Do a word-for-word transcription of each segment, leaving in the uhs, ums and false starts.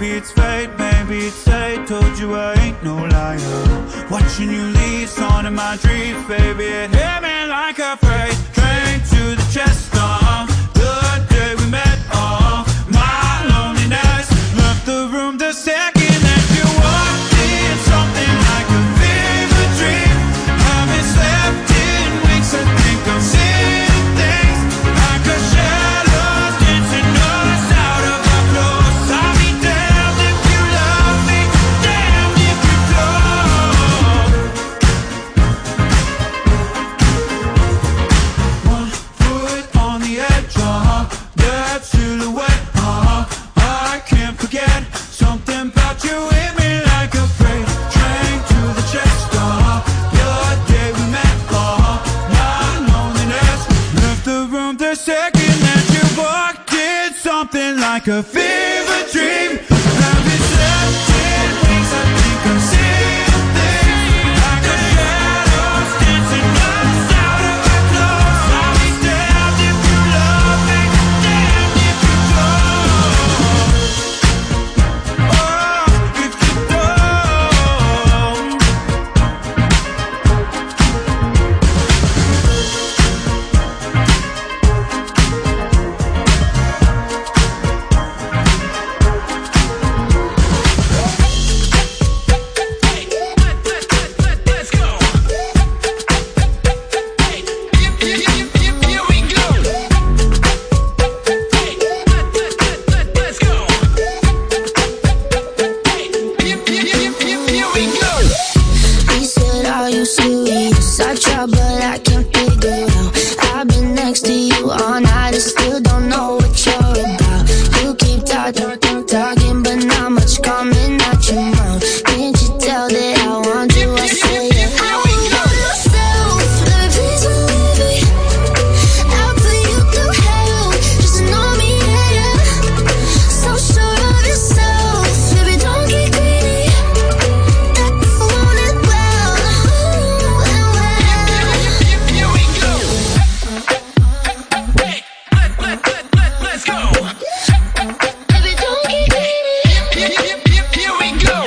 Maybe it's fate, maybe it's fate. Told you I ain't no liar. Watching you leave, song in my dreams, baby. It hit me like a freight train to the chest of the day we met. All my loneliness left the room the second that you walked in. Something like a fever dream. Haven't slept in weeks. I think I'm seeing things like a shadow dancing us out of our clothes. I'll be damned if you love me, damned if you don't. One foot on the edge, uh-huh, that silhouette, uh-huh, I can't forget. Something about you hit me like a freight train to the chest, uh-huh, the day we met, uh-huh, my loneliness left the room the second that you walked in. Something like a fever dream. Haven't slept in weeks. I think I'm seeing things like a shadows dancing us out of our clothes. I'll be damned if you love me, damned if you don't. Oh, if you don't. Let's go. Here we go. Let's go. Here we go. He said, are you serious? I try but I can't figure out. I've been next to you all night and still don't know what you're about. You keep talking, talking, but not much coming out your mouth. Can't you tell that I want you? I say it. I want myself, let me please believe me. I'll put you through hell, just know me, yeah, yeah. So sure of yourself, baby, don't get greedy. I want it well, well, well. Here we go. Let's go. Baby, don't get greedy. Here we go.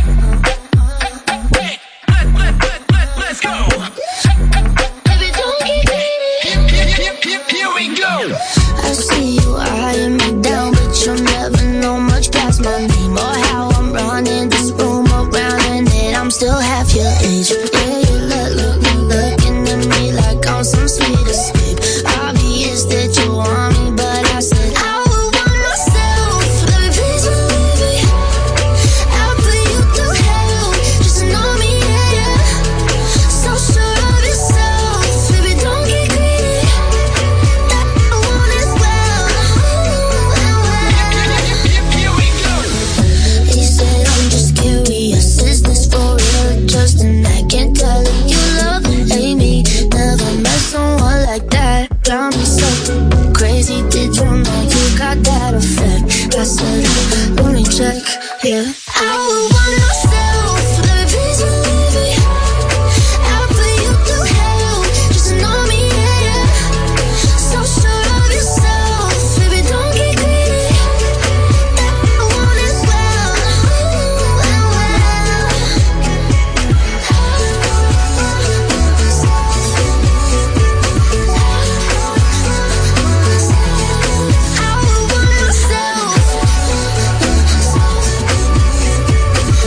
Let's go. Baby, don't get greedy. Here we go. I see you eyeing me down, but you'll never know much past my name or how I'm running this room around, and that I'm still half your age. Yeah, you look, look, look, looking at me like I'm some sweet escape. Obvious that you want me, but I said I would want myself. Let me please believe me. I'll put you through hell, just know me, yeah, yeah. So sure of yourself, baby, don't get greedy. I want it well, well, well. Here we go. He said, I'm just curious, is this for real or just an act? Can't tell if you love and hate me. Never met someone like that. Got me so crazy, did you know you got that effect? I said, let me check, yeah. I would want myself, let me please believe me. I'll put you through hell, just know me, yeah, yeah. So sure of yourself, baby, don't get greedy. I want it well, well, well. I would want myself.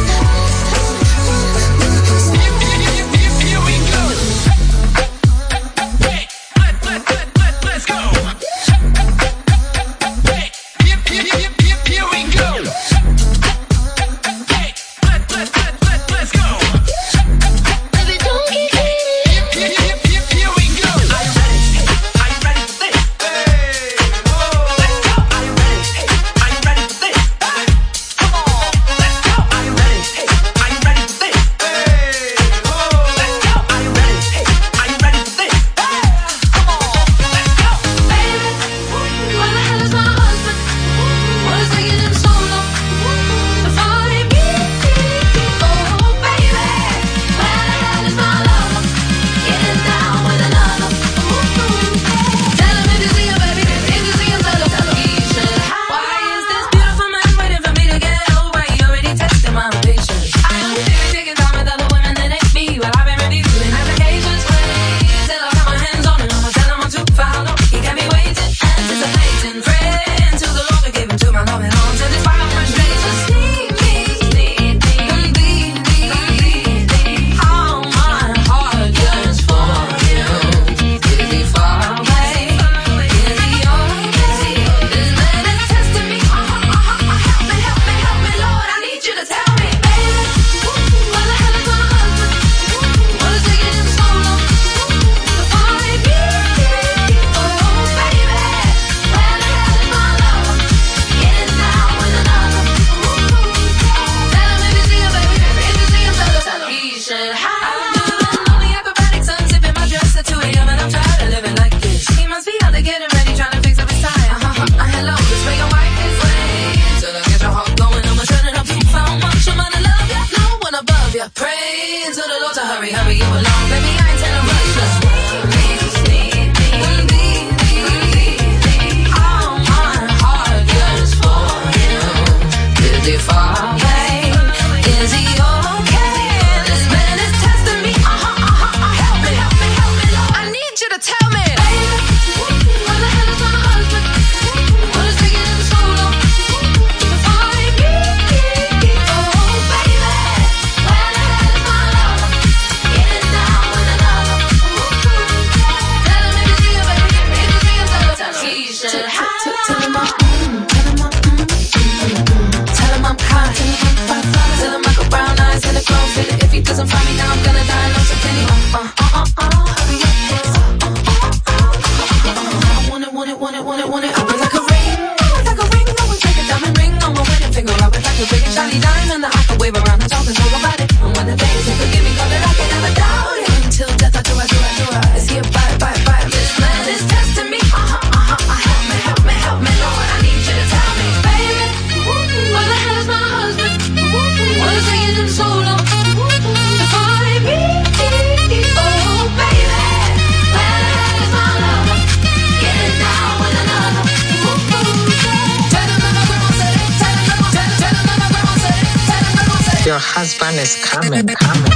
Your husband is coming, coming.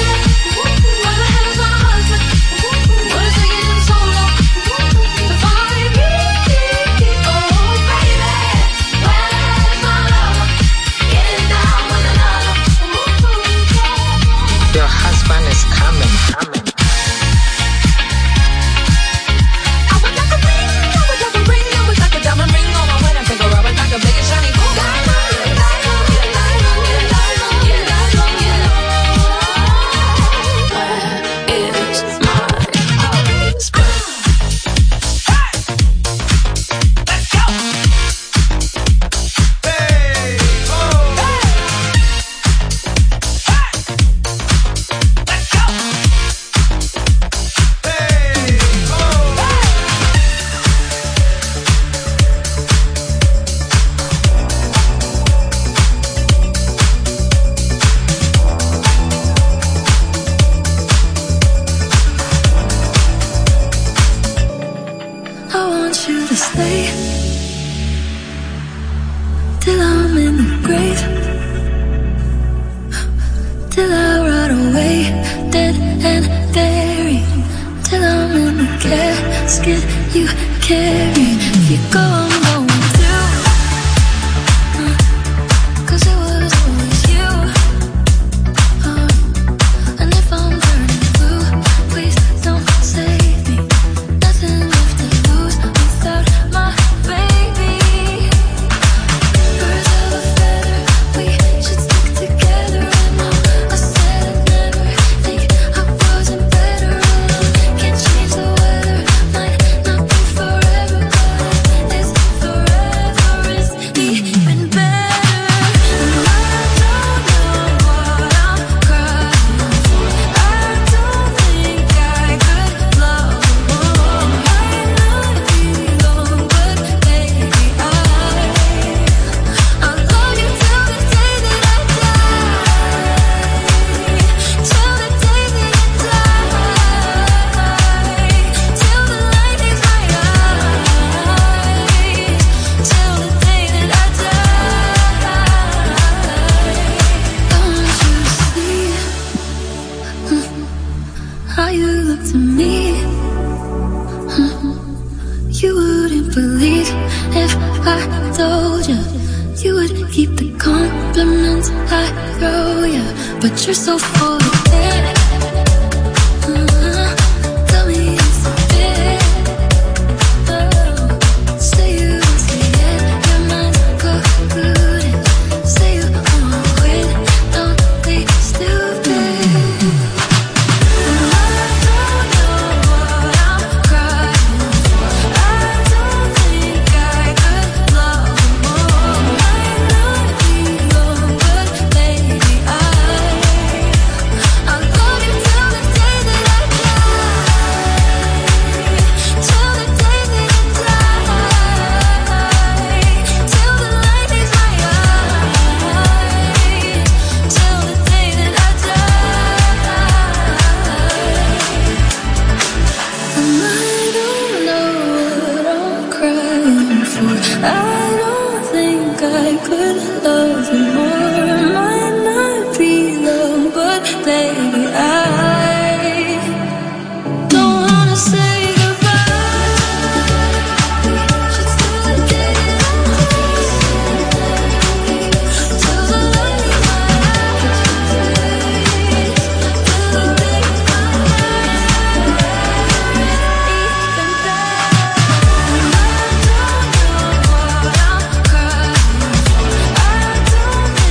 Your husband is coming, coming. I would like a ring, I would like a ring, I would like a diamond ring on my wedding finger. I would like a big and shiny gold diamond, diamond, diamond, diamond, diamond, diamond. Where is my husband? Hey! Let's go! Hey! Oh! I want you to stay till I'm in the grave, till I rot away, dead and buried, till I'm in the casket you carry. If you go, I'm going through, 'cause it was always you. Uh, and if I'm burning blue, please don't save me. Nothing left to lose without my baby. Birds of a feather, we should stick together. And all I said I'd never think I wasn't better alone. Can't change the weather, might not be forever, but is forever is even better. And I don't know what I'm crying for. I don't think I could love more. Might not be long, but baby, I I'll love you till the day that I die, till the day that I die, till the light is my eyes, till the day that I die. I want you to see how you look to me. You wouldn't believe if I told you. You would keep the compliments I throw you, but you're so full of it. Uh, Tell me it's a bit. Oh, say you won't say it, your mind's polluted. Say you won't quit, don't be stupid. And I don't know what I'm crying for. I don't think I could love more. Might not be long, but baby, I I'll love you till the day that I die, till the day that I die, till the light is my eyes, till the day that I die. And I don't know what I'm crying for. I don't think I could love you more. Might not be long, but baby, I don't wanna say goodbye. Just till the day that I die, till the light is my eyes, till the day I die.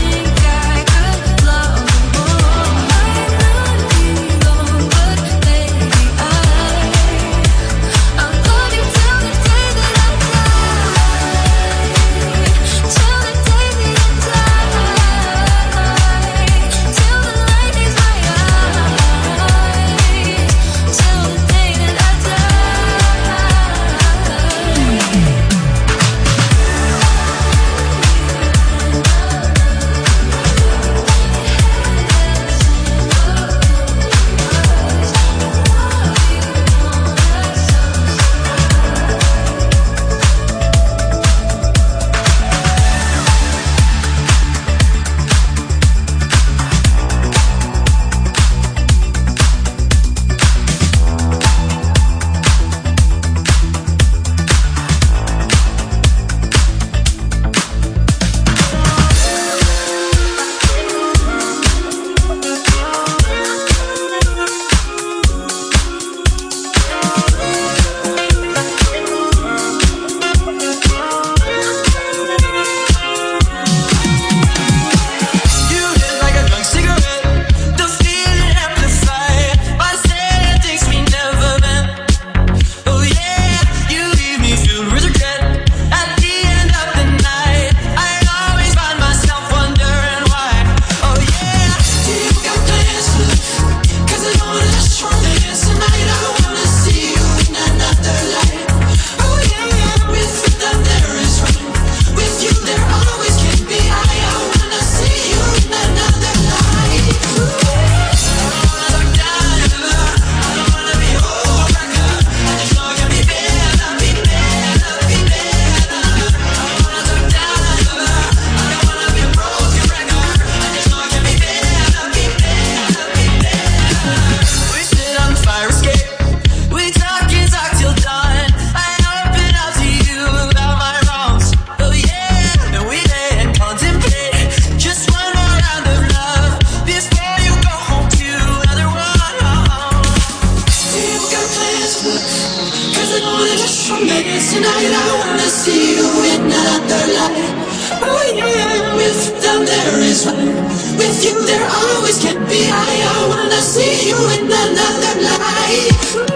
just fine. With you there always can be high. I wanna see you in another life.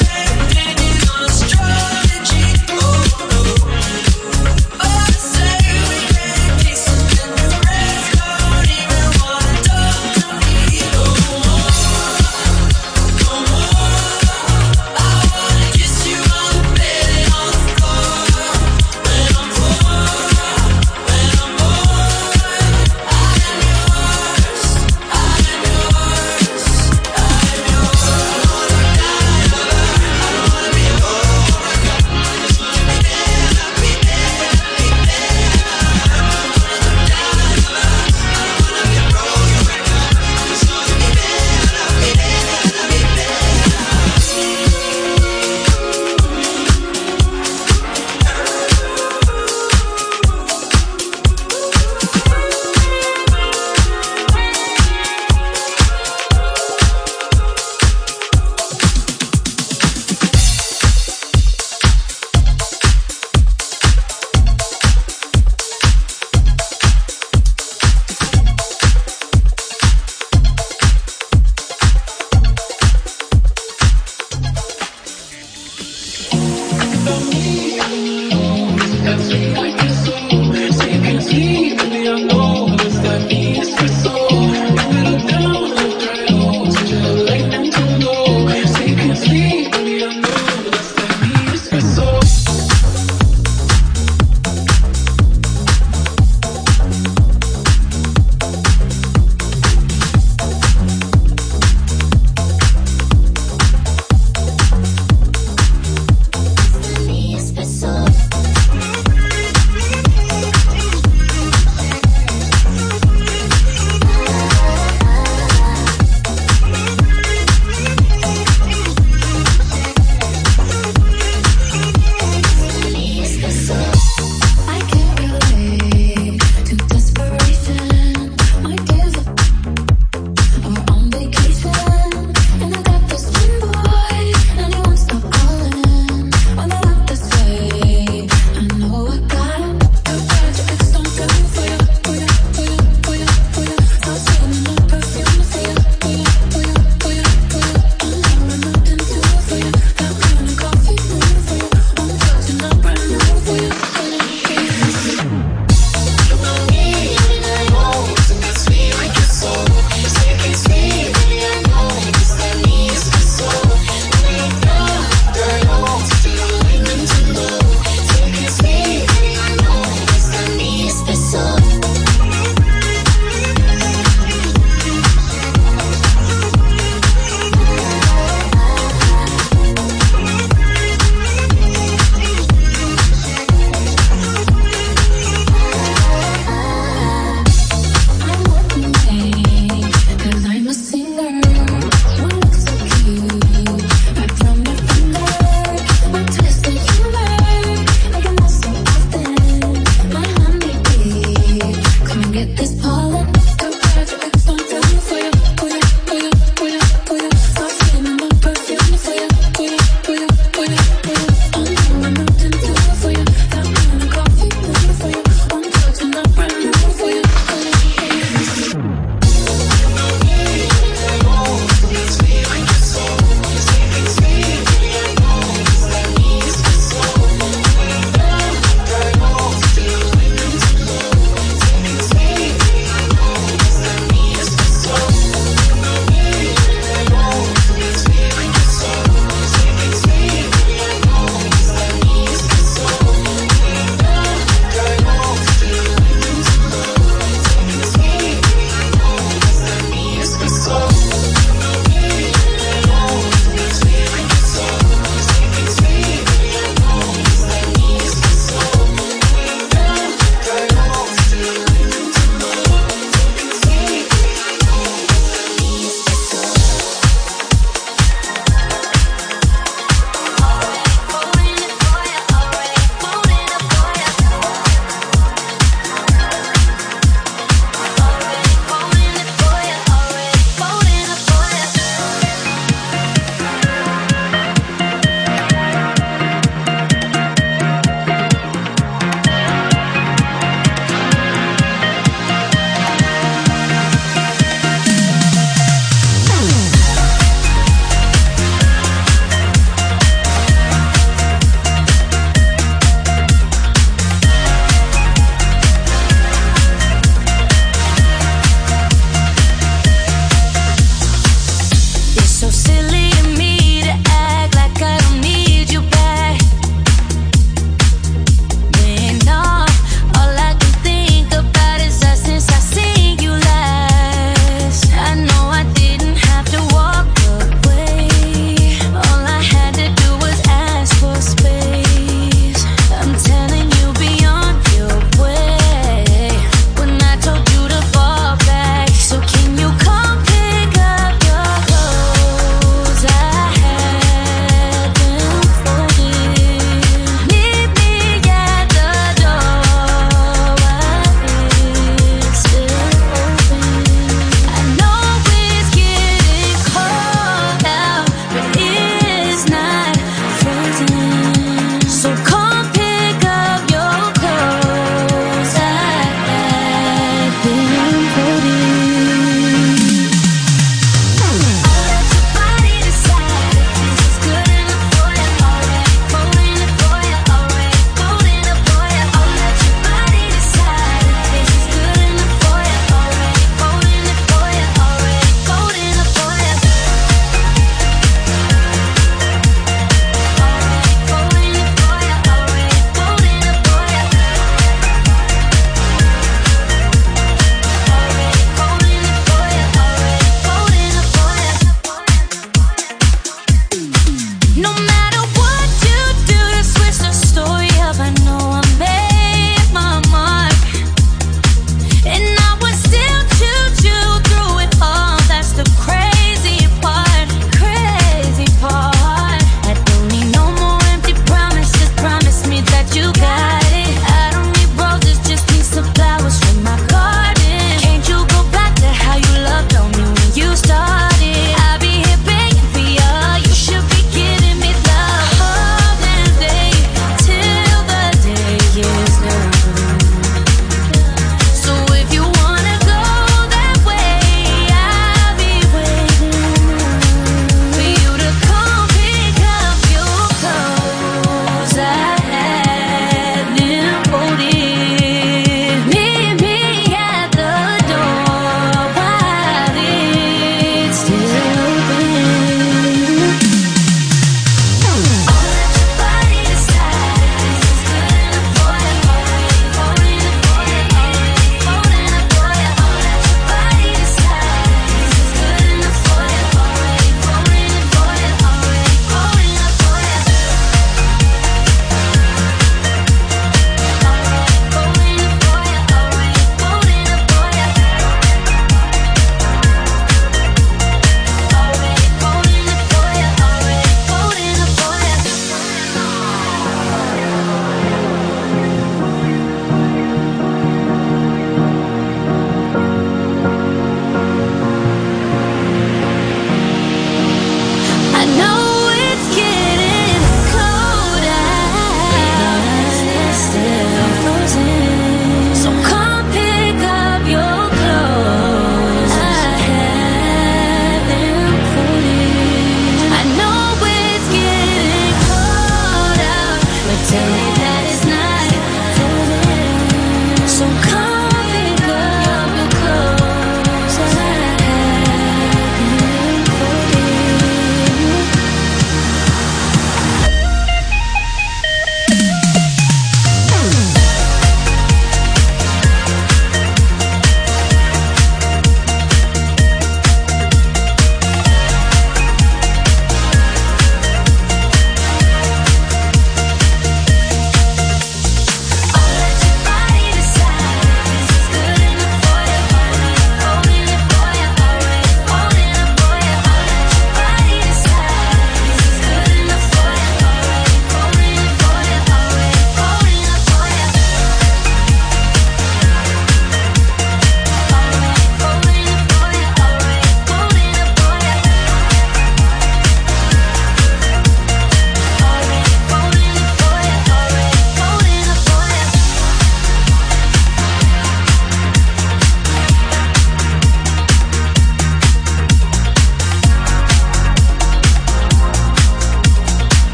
Say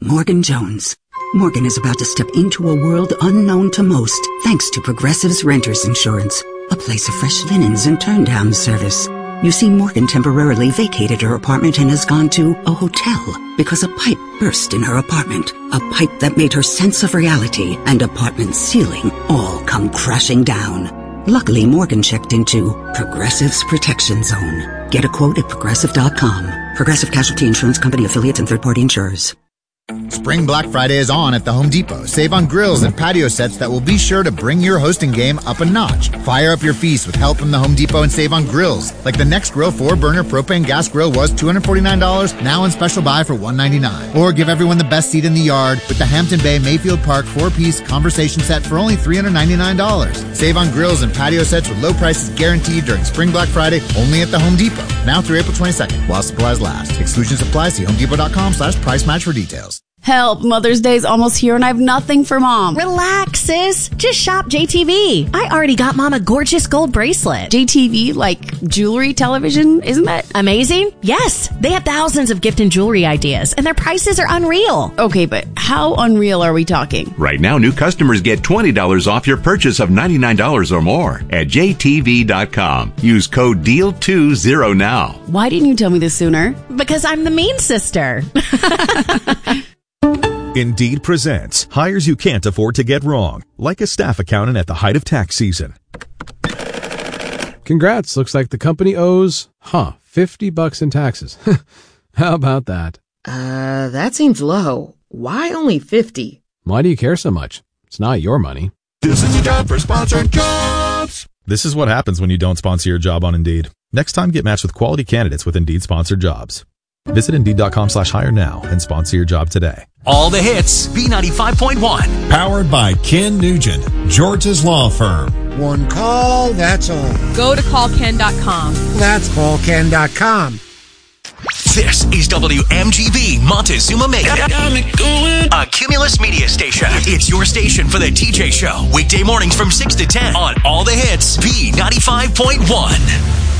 Morgan Jones. Morgan is about to step into a world unknown to most, thanks to Progressive's Renters Insurance, a place of fresh linens and turn-down service. You see, Morgan temporarily vacated her apartment and has gone to a hotel because a pipe burst in her apartment. A pipe that made her sense of reality and apartment ceiling all come crashing down. Luckily, Morgan checked into Progressive's Protection Zone. Get a quote at progressive dot com. Progressive Casualty Insurance Company affiliates and third-party insurers. Spring Black Friday is on at the Home Depot. Save on grills and patio sets that will be sure to bring your hosting game up a notch. Fire up your feast with help from the Home Depot and save on grills. Like the Next Grill four burner propane gas grill was two hundred forty-nine dollars, now on special buy for one hundred ninety-nine dollars. Or give everyone the best seat in the yard with the Hampton Bay Mayfield Park four-piece conversation set for only three hundred ninety-nine dollars. Save on grills and patio sets with low prices guaranteed during Spring Black Friday only at the Home Depot. Now through April twenty-second, while supplies last. Exclusions apply. See homedepot.com slash price match for details. Help, Mother's Day's almost here and I have nothing for Mom. Relax, sis. Just shop J T V. I already got Mom a gorgeous gold bracelet. J T V, like jewelry television, isn't that amazing? Yes. They have thousands of gift and jewelry ideas, and their prices are unreal. Okay, but how unreal are we talking? Right now, new customers get twenty dollars off your purchase of ninety-nine dollars or more at J T V dot com. Use code D E A L twenty now. Why didn't you tell me this sooner? Because I'm the mean sister. Indeed presents hires you can't afford to get wrong, like a staff accountant at the height of tax season. Congrats, looks like the company owes, huh, fifty bucks in taxes. How about that? Uh, that seems low. Why only fifty? Why do you care so much? It's not your money. This is your job for sponsored jobs. This is what happens when you don't sponsor your job on Indeed. Next time, get matched with quality candidates with Indeed sponsored jobs. Visit Indeed.com slash hire now and sponsor your job today. All the hits, B ninety-five point one. Powered by Ken Nugent, George's Law Firm. One call, that's all. Go to call ken dot com. That's call ken dot com. This is W M G B Montezuma Mega, a Cumulus media station. It's your station for the T J Show. Weekday mornings from six to ten on All the Hits, B ninety-five point one.